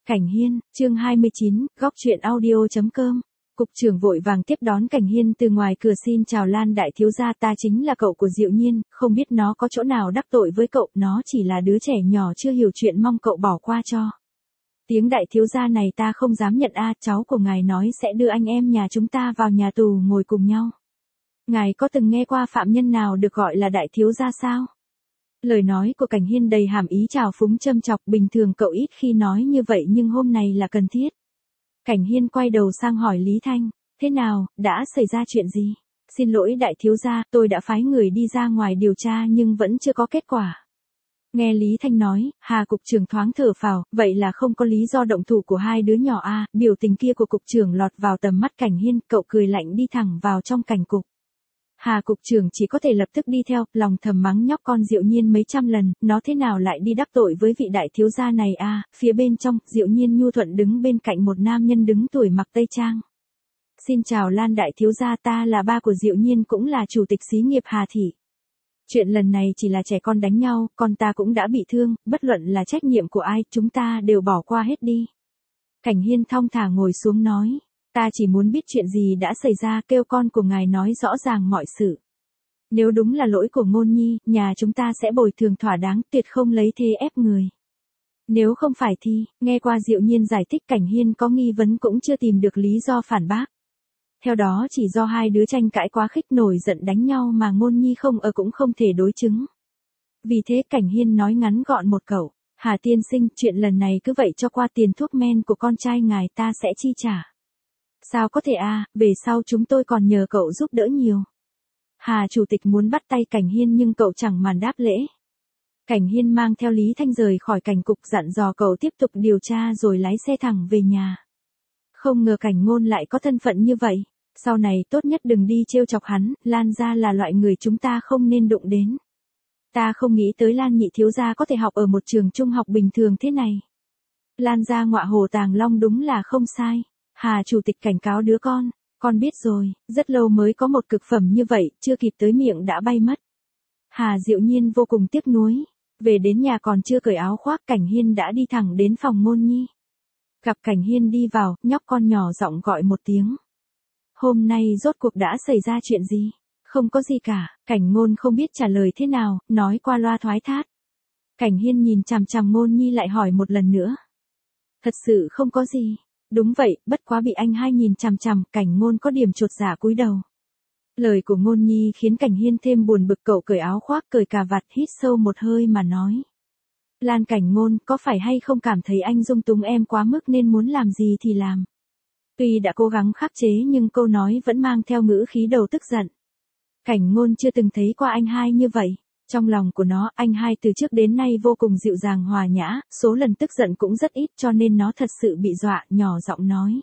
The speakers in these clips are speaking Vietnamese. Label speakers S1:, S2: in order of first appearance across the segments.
S1: Cảnh Hiên, chương 29, góc truyện audio.com. Cục trưởng vội vàng tiếp đón Cảnh Hiên từ ngoài cửa, xin chào Lan đại thiếu gia, ta chính là cậu của Diệu Nhiên, không biết nó có chỗ nào đắc tội với cậu, nó chỉ là đứa trẻ nhỏ chưa hiểu chuyện, mong cậu bỏ qua cho. Tiếng đại thiếu gia này ta không dám nhận a, cháu của ngài nói sẽ đưa anh em nhà chúng ta vào nhà tù ngồi cùng nhau. Ngài có từng nghe qua phạm nhân nào được gọi là đại thiếu gia sao? Lời nói của Cảnh Hiên đầy hàm ý trào phúng châm chọc, bình thường cậu ít khi nói như vậy nhưng hôm nay là cần thiết. Cảnh Hiên quay đầu sang hỏi Lý Thanh, thế nào, đã xảy ra chuyện gì? Xin lỗi đại thiếu gia, tôi đã phái người đi ra ngoài điều tra nhưng vẫn chưa có kết quả. Nghe Lý Thanh nói, Hà cục trưởng thoáng thở phào, vậy là không có lý do động thủ của hai đứa nhỏ a. Biểu tình kia của cục trưởng lọt vào tầm mắt Cảnh Hiên, cậu cười lạnh đi thẳng vào trong cảnh cục. Hà cục trưởng chỉ có thể lập tức đi theo, lòng thầm mắng nhóc con Diệu Nhiên mấy trăm lần, nó thế nào lại đi đắc tội với vị đại thiếu gia này a. Phía bên trong, Diệu Nhiên nhu thuận đứng bên cạnh một nam nhân đứng tuổi mặc tây trang. Xin chào Lan đại thiếu gia, ta là ba của Diệu Nhiên, cũng là chủ tịch xí nghiệp Hà thị. Chuyện lần này chỉ là trẻ con đánh nhau, con ta cũng đã bị thương, bất luận là trách nhiệm của ai, chúng ta đều bỏ qua hết đi. Cảnh Hiên thong thả ngồi xuống nói. Ta chỉ muốn biết chuyện gì đã xảy ra, kêu con của ngài nói rõ ràng mọi sự. Nếu đúng là lỗi của Ngôn Nhi, nhà chúng ta sẽ bồi thường thỏa đáng, tuyệt không lấy thế ép người. Nếu không phải thì, nghe qua Diệu Nhiên giải thích, Cảnh Hiên có nghi vấn cũng chưa tìm được lý do phản bác. Theo đó chỉ do hai đứa tranh cãi quá khích nổi giận đánh nhau mà Ngôn Nhi không ở cũng không thể đối chứng. Vì thế Cảnh Hiên nói ngắn gọn một câu, Hà tiên sinh, chuyện lần này cứ vậy cho qua, tiền thuốc men của con trai ngài ta sẽ chi trả. Sao có thể a, về sau chúng tôi còn nhờ cậu giúp đỡ nhiều. Hà chủ tịch muốn bắt tay Cảnh Hiên nhưng cậu chẳng màn đáp lễ. Cảnh Hiên mang theo Lý Thanh rời khỏi cảnh cục, dặn dò cậu tiếp tục điều tra rồi lái xe thẳng về nhà. Không ngờ Cảnh Ngôn lại có thân phận như vậy, sau này tốt nhất đừng đi trêu chọc hắn, Lan gia là loại người chúng ta không nên đụng đến. Ta không nghĩ tới Lan nhị thiếu gia có thể học ở một trường trung học bình thường thế này. Lan gia ngọa hổ tàng long đúng là không sai. Hà chủ tịch cảnh cáo đứa con biết rồi, rất lâu mới có một cực phẩm như vậy, chưa kịp tới miệng đã bay mất. Hà Diệu Nhiên vô cùng tiếc nuối, về đến nhà còn chưa cởi áo khoác, Cảnh Hiên đã đi thẳng đến phòng Ngôn Nhi. Gặp Cảnh Hiên đi vào, nhóc con nhỏ giọng gọi một tiếng. Hôm nay rốt cuộc đã xảy ra chuyện gì? Không có gì cả, Cảnh Ngôn không biết trả lời thế nào, nói qua loa thoái thác. Cảnh Hiên nhìn chằm chằm Ngôn Nhi lại hỏi một lần nữa. Thật sự không có gì. Đúng vậy, bất quá bị anh hai nhìn chằm chằm, Cảnh Ngôn có điểm chột dạ cúi đầu. Lời của Ngôn Nhi khiến Cảnh Hiên thêm buồn bực, cậu cởi áo khoác cởi cà vạt, hít sâu một hơi mà nói. Lan Cảnh Ngôn, có phải hay không cảm thấy anh dung túng em quá mức nên muốn làm gì thì làm. Tuy đã cố gắng khắc chế nhưng câu nói vẫn mang theo ngữ khí đầu tức giận. Cảnh Ngôn chưa từng thấy qua anh hai như vậy. Trong lòng của nó, anh hai từ trước đến nay vô cùng dịu dàng hòa nhã, số lần tức giận cũng rất ít cho nên nó thật sự bị dọa, nhỏ giọng nói.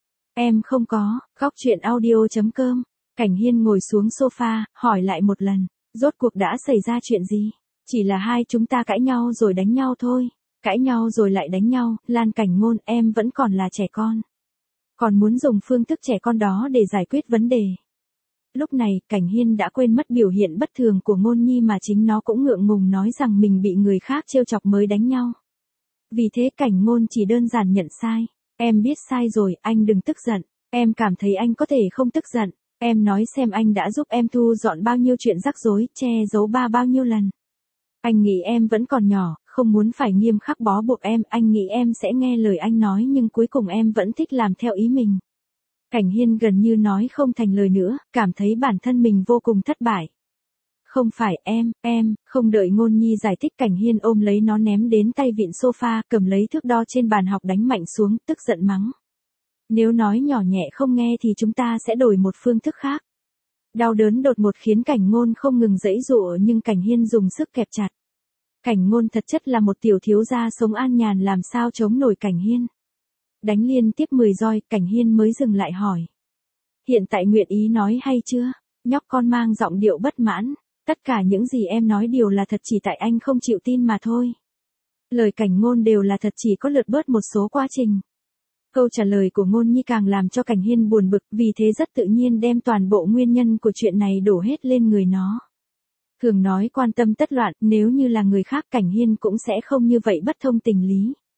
S1: Em không có, góc truyện audio.com. Cảnh Hiên ngồi xuống sofa, hỏi lại một lần, rốt cuộc đã xảy ra chuyện gì? Chỉ là hai chúng ta cãi nhau rồi đánh nhau thôi, cãi nhau rồi lại đánh nhau, Lan Cảnh Ngôn, em vẫn còn là trẻ con. Còn muốn dùng phương thức trẻ con đó để giải quyết vấn đề. Lúc này, Cảnh Hiên đã quên mất biểu hiện bất thường của Ngôn Nhi mà chính nó cũng ngượng ngùng nói rằng mình bị người khác trêu chọc mới đánh nhau. Vì thế Cảnh Ngôn chỉ đơn giản nhận sai. Em biết sai rồi, anh đừng tức giận. Em cảm thấy anh có thể không tức giận. Em nói xem anh đã giúp em thu dọn bao nhiêu chuyện rắc rối, che giấu bao nhiêu lần. Anh nghĩ em vẫn còn nhỏ, không muốn phải nghiêm khắc bó buộc em, anh nghĩ em sẽ nghe lời anh nói nhưng cuối cùng em vẫn thích làm theo ý mình. Cảnh Hiên gần như nói không thành lời nữa, cảm thấy bản thân mình vô cùng thất bại. Không phải em, không đợi Ngôn Nhi giải thích, Cảnh Hiên ôm lấy nó ném đến tay vịn sofa, cầm lấy thước đo trên bàn học đánh mạnh xuống, tức giận mắng. Nếu nói nhỏ nhẹ không nghe thì chúng ta sẽ đổi một phương thức khác. Đau đớn đột ngột khiến Cảnh Ngôn không ngừng giãy giụa nhưng Cảnh Hiên dùng sức kẹp chặt. Cảnh Ngôn thật chất là một tiểu thiếu gia sống an nhàn, làm sao chống nổi Cảnh Hiên. Đánh liên tiếp 10 roi, Cảnh Hiên mới dừng lại hỏi. Hiện tại nguyện ý nói hay chưa? Nhóc con mang giọng điệu bất mãn. Tất cả những gì em nói đều là thật, chỉ tại anh không chịu tin mà thôi. Lời Cảnh Ngôn đều là thật, chỉ có lược bớt một số quá trình. Câu trả lời của Ngôn Nhi càng làm cho Cảnh Hiên buồn bực, vì thế rất tự nhiên đem toàn bộ nguyên nhân của chuyện này đổ hết lên người nó. Thường nói quan tâm tất loạn, nếu như là người khác Cảnh Hiên cũng sẽ không như vậy bất thông tình lý.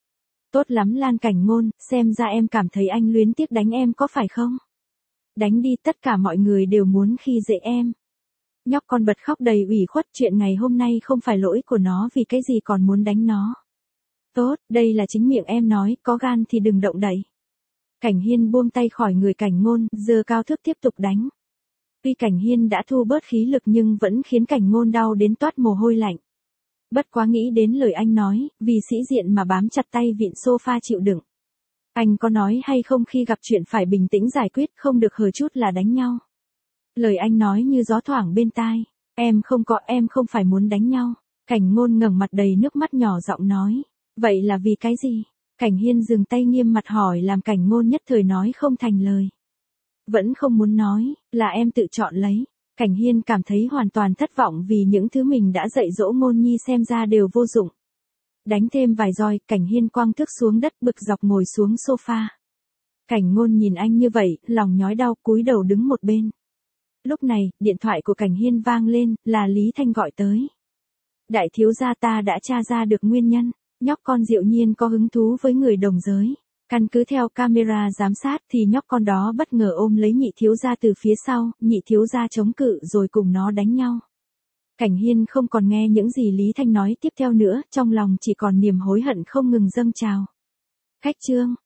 S1: Tốt lắm Lan Cảnh Ngôn, xem ra em cảm thấy anh luyến tiếc đánh em có phải không? Đánh đi, tất cả mọi người đều muốn khi dễ em. Nhóc con bật khóc đầy ủy khuất, chuyện ngày hôm nay không phải lỗi của nó, vì cái gì còn muốn đánh nó. Tốt, đây là chính miệng em nói, có gan thì đừng động đậy. Cảnh Hiên buông tay khỏi người Cảnh Ngôn, giơ cao thước tiếp tục đánh. Tuy Cảnh Hiên đã thu bớt khí lực nhưng vẫn khiến Cảnh Ngôn đau đến toát mồ hôi lạnh. Bất quá nghĩ đến lời anh nói, vì sĩ diện mà bám chặt tay vịn sofa chịu đựng. Anh có nói hay không khi gặp chuyện phải bình tĩnh giải quyết, không được hờ chút là đánh nhau. Lời anh nói như gió thoảng bên tai. Em không phải muốn đánh nhau. Cảnh Ngôn ngẩng mặt đầy nước mắt nhỏ giọng nói. Vậy là vì cái gì? Cảnh Hiên dừng tay nghiêm mặt hỏi làm Cảnh Ngôn nhất thời nói không thành lời. Vẫn không muốn nói, là em tự chọn lấy. Cảnh Hiên cảm thấy hoàn toàn thất vọng vì những thứ mình đã dạy dỗ Ngôn Nhi xem ra đều vô dụng. Đánh thêm vài roi, Cảnh Hiên quăng thước xuống đất bực dọc ngồi xuống sofa. Cảnh Ngôn nhìn anh như vậy, lòng nhói đau cúi đầu đứng một bên. Lúc này, điện thoại của Cảnh Hiên vang lên, là Lý Thanh gọi tới. Đại thiếu gia, ta đã tra ra được nguyên nhân, nhóc con Diệu Nhiên có hứng thú với người đồng giới. Căn cứ theo camera giám sát thì nhóc con đó bất ngờ ôm lấy nhị thiếu gia từ phía sau, nhị thiếu gia chống cự rồi cùng nó đánh nhau. Cảnh Hiên không còn nghe những gì Lý Thanh nói tiếp theo nữa, trong lòng chỉ còn niềm hối hận không ngừng dâng trào. Khách trương,